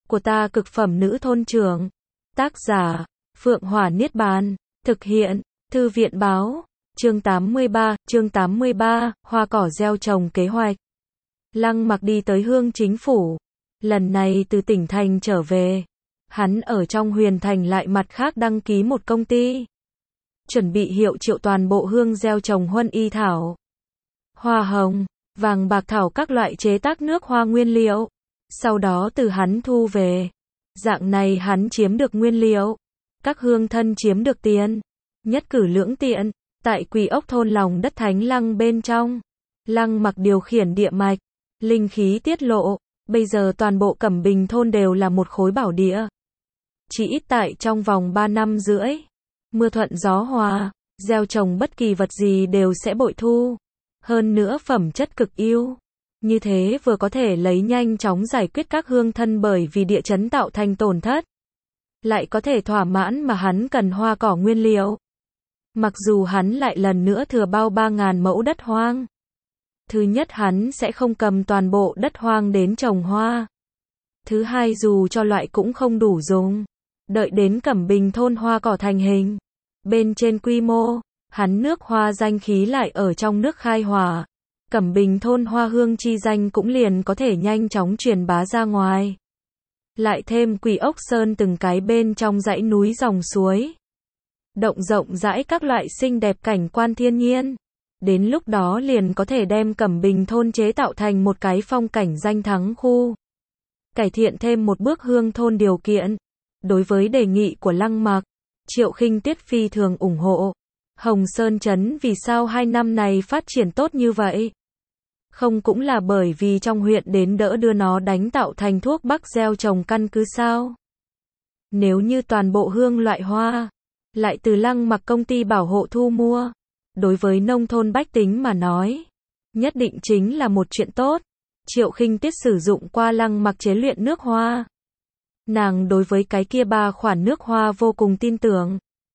của ta cực phẩm nữ thôn trưởng. Tác giả, Phượng Hỏa Niết Bàn. Thực hiện, Thư viện báo. Chương 83, hoa cỏ gieo trồng kế hoạch. Lăng Mặc đi tới Hương Chính Phủ. Lần này từ tỉnh thành trở về. Hắn ở trong Huyền Thành lại mặt khác đăng ký một công ty. Chuẩn bị hiệu triệu toàn bộ hương gieo trồng huân y thảo, hoa hồng, vàng bạc thảo các loại chế tác nước hoa nguyên liệu. Sau đó từ hắn thu về. Dạng này hắn chiếm được nguyên liệu. Các hương thân chiếm được tiền. Nhất cử lưỡng tiện. Tại Quỳ Ốc thôn lòng đất Thánh Lăng bên trong. Lăng Mặc điều khiển địa mạch. Linh khí tiết lộ. Bây giờ toàn bộ Cẩm Bình thôn đều là một khối bảo địa. Chỉ ít tại trong vòng 3 năm rưỡi. Mưa thuận gió hòa. Gieo trồng bất kỳ vật gì đều sẽ bội thu. Hơn nữa phẩm chất cực ưu. Như thế vừa có thể lấy nhanh chóng giải quyết các hương thân bởi vì địa chấn tạo thành tổn thất. Lại có thể thỏa mãn mà hắn cần hoa cỏ nguyên liệu. Mặc dù hắn lại lần nữa thừa bao 3.000 mẫu đất hoang. Thứ nhất hắn sẽ không cầm toàn bộ đất hoang đến trồng hoa. Thứ hai dù cho loại cũng không đủ dùng. Đợi đến Cẩm Bình thôn hoa cỏ thành hình. Bên trên quy mô, hắn nước hoa danh khí lại ở trong nước khai hỏa. Cẩm Bình thôn hoa hương chi danh cũng liền có thể nhanh chóng truyền bá ra ngoài. Lại thêm Quỳ Ốc Sơn từng cái bên trong dãy núi dòng suối. Động rộng rãi các loại xinh đẹp cảnh quan thiên nhiên. Đến lúc đó liền có thể đem Cẩm Bình thôn chế tạo thành một cái phong cảnh danh thắng khu. Cải thiện thêm một bước hương thôn điều kiện. Đối với đề nghị của Lăng Mặc, Triệu Khinh Tuyết phi thường ủng hộ. Hồng Sơn Trấn vì sao 2 năm này phát triển tốt như vậy? Không cũng là bởi vì trong huyện đến đỡ đưa nó đánh tạo thành thuốc bắc gieo trồng căn cứ sao? Nếu như toàn bộ hương loại hoa, lại từ Lăng Mặc công ty bảo hộ thu mua, đối với nông thôn bách tính mà nói, nhất định chính là một chuyện tốt. Triệu Khinh Tuyết sử dụng qua Lăng Mặc chế luyện nước hoa. Nàng đối với cái kia 3 khoản nước hoa vô cùng tin tưởng.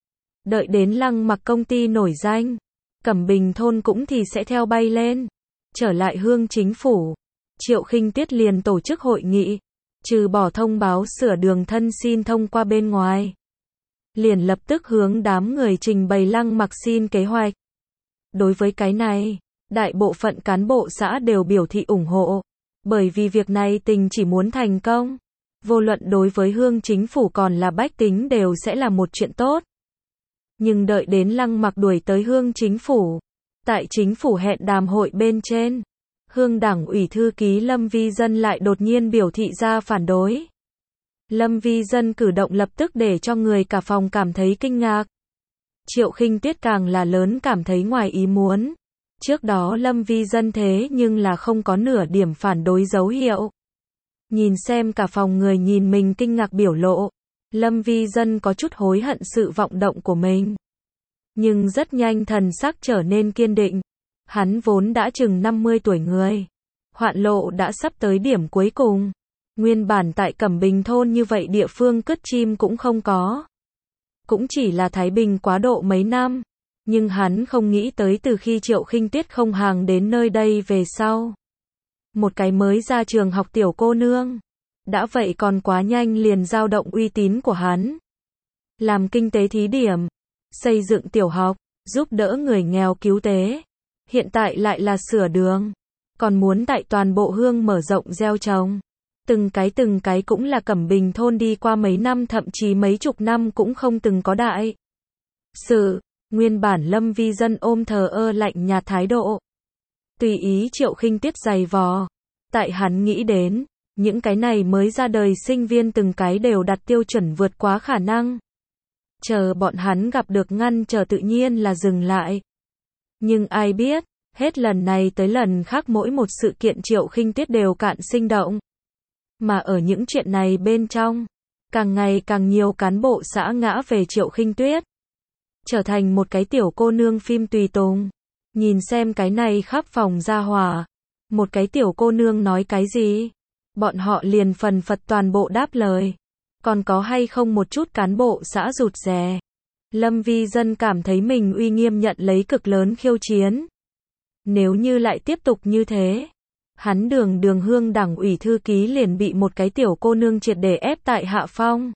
Đợi đến Lăng Mặc công ty nổi danh, Cẩm Bình thôn cũng thì sẽ theo bay lên. Trở lại Hương Chính Phủ, Triệu Khinh Tuyết liền tổ chức hội nghị, trừ bỏ thông báo sửa đường thân xin thông qua bên ngoài. Liền lập tức hướng đám người trình bày Lăng Mặc xin kế hoạch. Đối với cái này, đại bộ phận cán bộ xã đều biểu thị ủng hộ, bởi vì việc này tình chỉ muốn thành công. Vô luận đối với Hương Chính Phủ còn là bách tính đều sẽ là một chuyện tốt. Nhưng đợi đến Lăng Mặc đuổi tới Hương Chính Phủ, tại Chính Phủ hẹn đàm hội bên trên, Hương Đảng ủy thư ký Lâm Vi Dân lại đột nhiên biểu thị ra phản đối. Lâm Vi Dân cử động lập tức để cho người cả phòng cảm thấy kinh ngạc. Triệu Khinh Tuyết càng là lớn cảm thấy ngoài ý muốn. Trước đó Lâm Vi Dân thế nhưng là không có nửa điểm phản đối dấu hiệu. Nhìn xem cả phòng người nhìn mình kinh ngạc biểu lộ, Lâm Vi Dân có chút hối hận sự vọng động của mình. Nhưng rất nhanh thần sắc trở nên kiên định. Hắn vốn đã chừng 50 tuổi người. Hoạn lộ đã sắp tới điểm cuối cùng. Nguyên bản tại Cẩm Bình thôn như vậy địa phương cất chim cũng không có. Cũng chỉ là Thái Bình quá độ mấy năm. Nhưng hắn không nghĩ tới từ khi Triệu Khinh Tuyết không hàng đến nơi đây về sau. Một cái mới ra trường học tiểu cô nương. Đã vậy còn quá nhanh liền dao động uy tín của hắn. Làm kinh tế thí điểm. Xây dựng tiểu học. Giúp đỡ người nghèo cứu tế. Hiện tại lại là sửa đường. Còn muốn tại toàn bộ hương mở rộng gieo trồng. Từng cái cũng là Cẩm Bình thôn đi qua mấy năm thậm chí mấy chục năm cũng không từng có đại sự. Nguyên bản Lâm Vi Dân ôm thờ ơ lạnh nhạt thái độ. Tùy ý Triệu Khinh Tuyết giày vò. Tại hắn nghĩ đến, những cái này mới ra đời sinh viên từng cái đều đặt tiêu chuẩn vượt quá khả năng. Chờ bọn hắn gặp được ngăn trở tự nhiên là dừng lại. Nhưng ai biết, hết lần này tới lần khác mỗi một sự kiện Triệu Khinh Tuyết đều cạn sinh động. Mà ở những chuyện này bên trong, càng ngày càng nhiều cán bộ xã ngã về Triệu Khinh Tuyết. Trở thành một cái tiểu cô nương phim tùy tùng. Nhìn xem cái này khắp phòng ra hỏa. Một cái tiểu cô nương nói cái gì? Bọn họ liền phần phật toàn bộ đáp lời. Còn có hay không một chút cán bộ xã rụt rè? Lâm Vi Dân cảm thấy mình uy nghiêm nhận lấy cực lớn khiêu chiến. Nếu như lại tiếp tục như thế, Hắn đường Hương đảng ủy thư ký liền bị một cái tiểu cô nương triệt để ép tại hạ phong.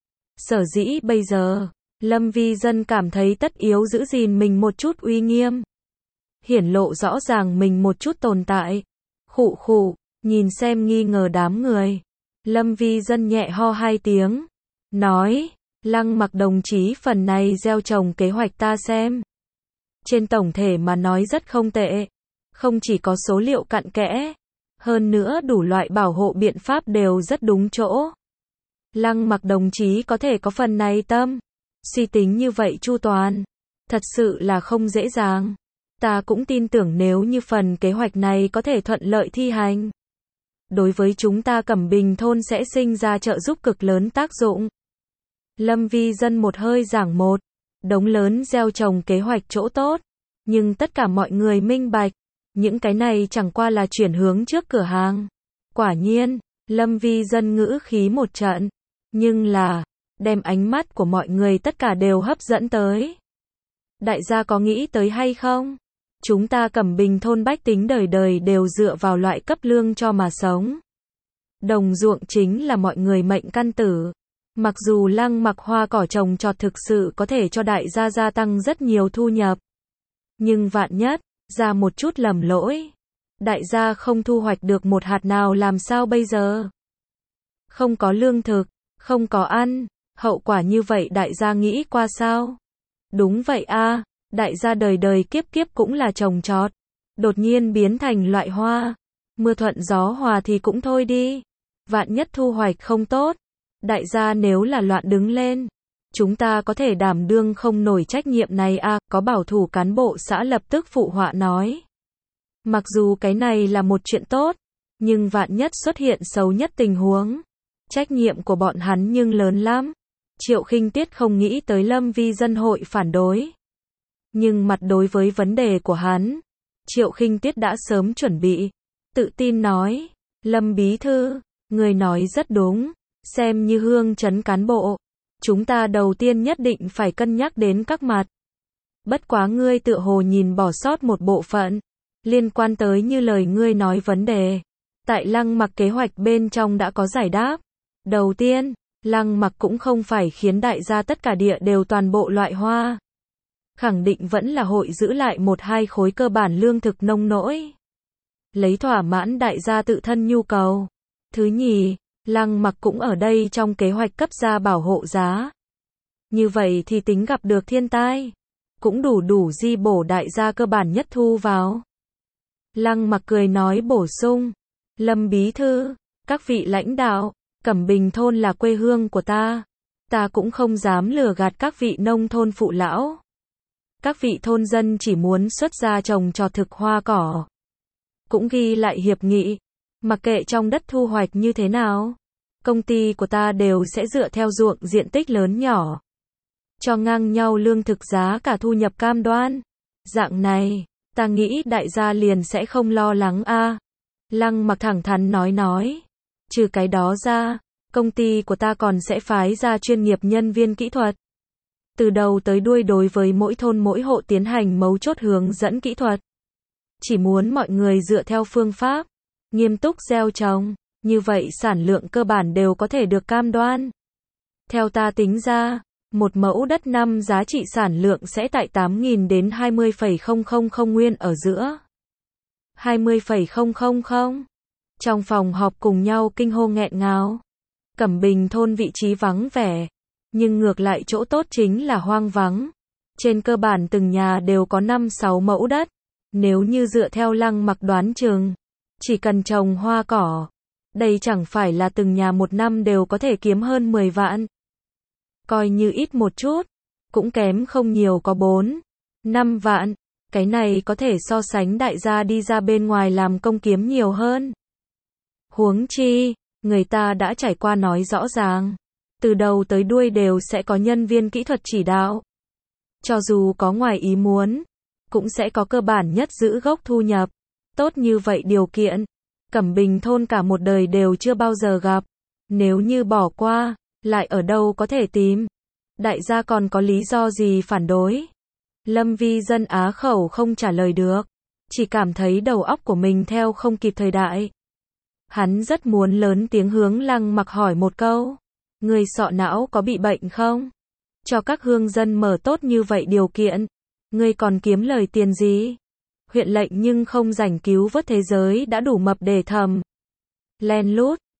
Sở dĩ bây giờ, Lâm Vi Dân cảm thấy tất yếu giữ gìn mình một chút uy nghiêm. Hiển lộ rõ ràng mình một chút tồn tại. Khụ khụ, nhìn xem nghi ngờ đám người. Lâm Vi Dân nhẹ ho 2 tiếng. Nói, Lăng Mặc đồng chí phần này gieo trồng kế hoạch ta xem. Trên tổng thể mà nói rất không tệ. Không chỉ có số liệu cặn kẽ. Hơn nữa đủ loại bảo hộ biện pháp đều rất đúng chỗ. Lăng Mặc đồng chí có thể có phần này tâm. Suy tính như vậy chu toàn. Thật sự là không dễ dàng. Ta cũng tin tưởng nếu như phần kế hoạch này có thể thuận lợi thi hành. Đối với chúng ta Cẩm Bình thôn sẽ sinh ra trợ giúp cực lớn tác dụng. Lâm Vi Dân một hơi giảng một đống lớn gieo trồng kế hoạch chỗ tốt. Nhưng tất cả mọi người minh bạch. Những cái này chẳng qua là chuyển hướng trước cửa hàng. Quả nhiên, Lâm Vi Dân ngữ khí một trận. Nhưng là, đem ánh mắt của mọi người tất cả đều hấp dẫn tới. Đại gia có nghĩ tới hay không? Chúng ta Cẩm Bình thôn bách tính đời đời đều dựa vào loại cấp lương cho mà sống. Đồng ruộng chính là mọi người mệnh căn tử. Mặc dù Lăng Mặc hoa cỏ trồng trọt thực sự có thể cho đại gia gia tăng rất nhiều thu nhập. Nhưng vạn nhất, ra một chút lầm lỗi. Đại gia không thu hoạch được một hạt nào làm sao bây giờ? Không có lương thực, không có ăn, hậu quả như vậy đại gia nghĩ qua sao? Đúng vậy a, đại gia đời đời kiếp kiếp cũng là trồng trọt. Đột nhiên biến thành loại hoa. Mưa thuận gió hòa thì cũng thôi đi. Vạn nhất thu hoạch không tốt. Đại gia nếu là loạn đứng lên. Chúng ta có thể đảm đương không nổi trách nhiệm này a, có bảo thủ cán bộ xã lập tức phụ họa nói. Mặc dù cái này là một chuyện tốt. Nhưng vạn nhất xuất hiện xấu nhất tình huống. Trách nhiệm của bọn hắn nhưng lớn lắm. Triệu Khinh Tiết không nghĩ tới Lâm Vi Dân hội phản đối. Nhưng mặt đối với vấn đề của hắn, Triệu Khinh Tiết đã sớm chuẩn bị. Tự tin nói, Lâm Bí Thư, người nói rất đúng, xem như hương trấn cán bộ. Chúng ta đầu tiên nhất định phải cân nhắc đến các mặt. Bất quá ngươi tựa hồ nhìn bỏ sót một bộ phận, liên quan tới như lời ngươi nói vấn đề. Tại Lăng Mặc kế hoạch bên trong đã có giải đáp. Đầu tiên, Lăng Mặc cũng không phải khiến đại gia tất cả địa đều toàn bộ loại hoa. Khẳng định vẫn là hội giữ lại 1-2 khối cơ bản lương thực nông nỗi. Lấy thỏa mãn đại gia tự thân nhu cầu. Thứ nhì, Lăng Mặc cũng ở đây trong kế hoạch cấp ra bảo hộ giá. Như vậy thì tính gặp được thiên tai, cũng đủ di bổ đại gia cơ bản nhất thu vào. Lăng Mặc cười nói bổ sung, Lâm Bí Thư, các vị lãnh đạo, Cẩm Bình thôn là quê hương của ta. Ta cũng không dám lừa gạt các vị nông thôn phụ lão. Các vị thôn dân chỉ muốn xuất ra trồng trọt thực hoa cỏ. Cũng ghi lại hiệp nghị. Mặc kệ trong đất thu hoạch như thế nào. Công ty của ta đều sẽ dựa theo ruộng diện tích lớn nhỏ. Cho ngang nhau lương thực giá cả thu nhập cam đoan. Dạng này, ta nghĩ đại gia liền sẽ không lo lắng a. Lăng Mặc thẳng thắn nói. Trừ cái đó ra, công ty của ta còn sẽ phái ra chuyên nghiệp nhân viên kỹ thuật. Từ đầu tới đuôi đối với mỗi thôn mỗi hộ tiến hành mấu chốt hướng dẫn kỹ thuật. Chỉ muốn mọi người dựa theo phương pháp, nghiêm túc gieo trồng, như vậy sản lượng cơ bản đều có thể được cam đoan. Theo ta tính ra, một mẫu đất năm giá trị sản lượng sẽ tại 8.000 đến 20,000 nguyên ở giữa. 20,000. Trong phòng họp cùng nhau kinh hô nghẹn ngào. Cẩm Bình thôn vị trí vắng vẻ, nhưng ngược lại chỗ tốt chính là hoang vắng. Trên cơ bản từng nhà đều có 5-6 mẫu đất. Nếu như dựa theo Lăng Mặc đoán chừng, chỉ cần trồng hoa cỏ, đây chẳng phải là từng nhà một năm đều có thể kiếm hơn 10 vạn. Coi như ít một chút, cũng kém không nhiều có 4-5 vạn. Cái này có thể so sánh đại gia đi ra bên ngoài làm công kiếm nhiều hơn. Huống chi, người ta đã trải qua nói rõ ràng. Từ đầu tới đuôi đều sẽ có nhân viên kỹ thuật chỉ đạo. Cho dù có ngoài ý muốn, cũng sẽ có cơ bản nhất giữ gốc thu nhập. Tốt như vậy điều kiện, Cẩm Bình thôn cả một đời đều chưa bao giờ gặp. Nếu như bỏ qua, lại ở đâu có thể tìm? Đại gia còn có lý do gì phản đối? Lâm Vi Dân á khẩu không trả lời được. chỉ cảm thấy đầu óc của mình theo không kịp thời đại. Hắn rất muốn lớn tiếng hướng Lăng Mặc hỏi một câu. Người sọ não có bị bệnh không? Cho các hương dân mở tốt như vậy điều kiện. Ngươi còn kiếm lời tiền gì? Huyện lệnh nhưng không rảnh cứu vớt thế giới đã đủ mập để thầm. Len lút.